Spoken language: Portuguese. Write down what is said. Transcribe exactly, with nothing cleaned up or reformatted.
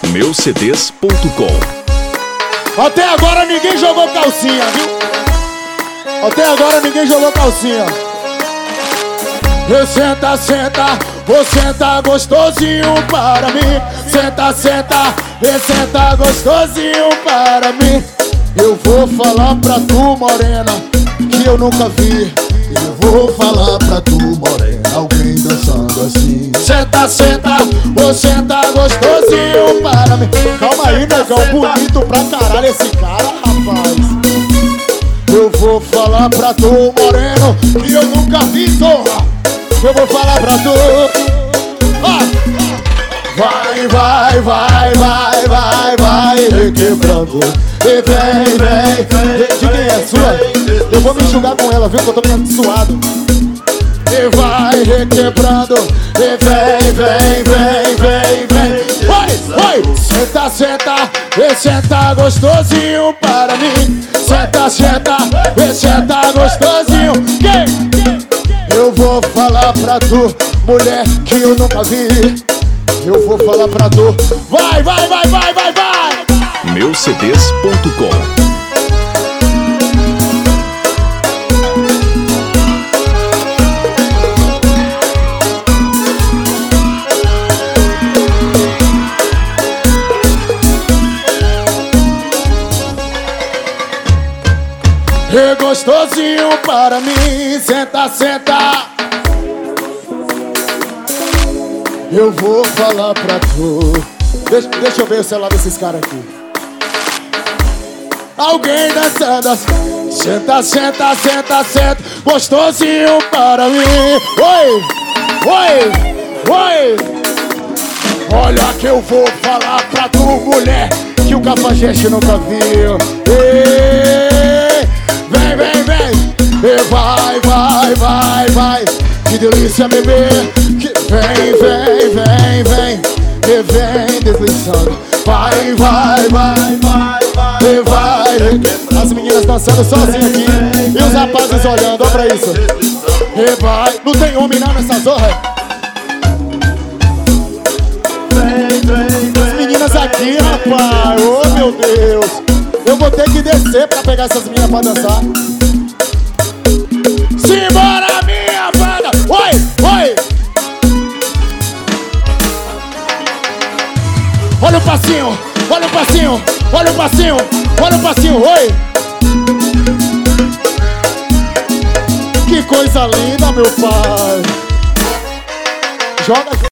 meu c d s ponto com. Até agora ninguém jogou calcinha, viu? Até agora ninguém jogou calcinha. Eu senta, senta, vou sentar gostosinho para mim. Senta, senta, e senta gostosinho para mim. Eu vou falar pra tu, morena, que eu nunca vi. Eu vou falar pra tu, morena, alguém dançando assim. Senta, senta, vou sentar gostosinho para mim. Calma aí, negão, bonito pra caralho esse cara, rapaz. Eu vou falar pra tu, moreno, que eu nunca vi, zorra. Eu vou falar pra tu. Ah. Vai, vai, vai, vai, vai, vai, requebrando. E vem, vem, vem. De quem é sua? Eu vou me enxugar com ela, viu, que eu tô meio suado. E vai requebrando. E vem, vem, vem, vem, vem. Vai, vai. Senta, senta, e senta gostosinho para mim. Senta, senta, e senta gostosinho. Quem? Eu vou falar pra tu, mulher que eu nunca vi. Eu vou falar pra tu. Vai, vai, vai, vai, vai, vai. meu c d s ponto com. E gostosinho para mim, senta, senta. Eu vou falar pra tu. Deixa, deixa eu ver o celular desses caras aqui. Alguém dançando assim. Senta, senta, senta, senta. Gostosinho para mim. Oi, oi, oi. Olha que eu vou falar pra tu, mulher, que o cafajeste nunca viu. Ei, vem, vem, vem. E vai, vai, vai, vai. Que delícia, bebê. Que vem, vem, vem, vem. E vem deslizando. Vai, vai, vai, vai, vai. E vai. As meninas dançando sozinhas aqui. E os rapazes olhando, olha pra isso. E vai. Não tem homem não nessa zorra. As meninas aqui, rapaz. Oh, meu Deus. Eu vou ter que descer pra pegar essas meninas pra dançar. Simbora, minha banda! Oi, oi! Olha o passinho, olha o passinho, olha o passinho, olha o passinho, oi! Que coisa linda, meu pai! Joga.